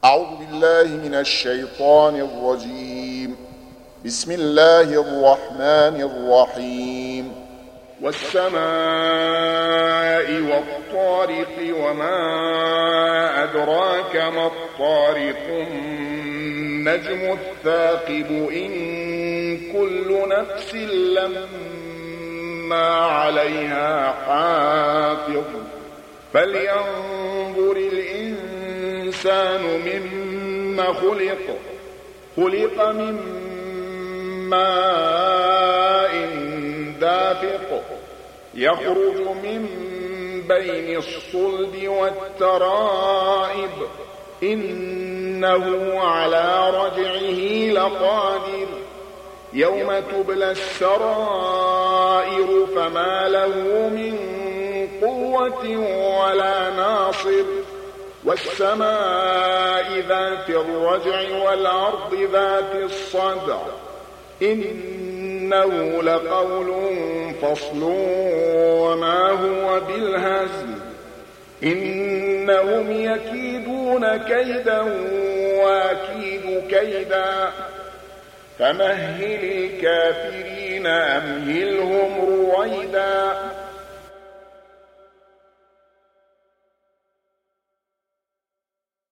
أعوذ بالله من الشيطان الرجيم. بسم الله الرحمن الرحيم. والسماء والطارق وما أدراك ما الطارق النجم الثاقب إن كل نفس لما عليها حافظ فلينظر الإنسان مما خلق من ماء دافق يخرج من بين الصلب والترائب إنه على رجعه لقادر يوم تبلى السرائر فما له من قوة ولا ناصر والسماء ذات الرجع والأرض ذات الصدع إنه لقول فصل وما هو بالهزل إنهم يكيدون كيدا وأكيد كيدا فمهل الكافرين أمهلهم رويدا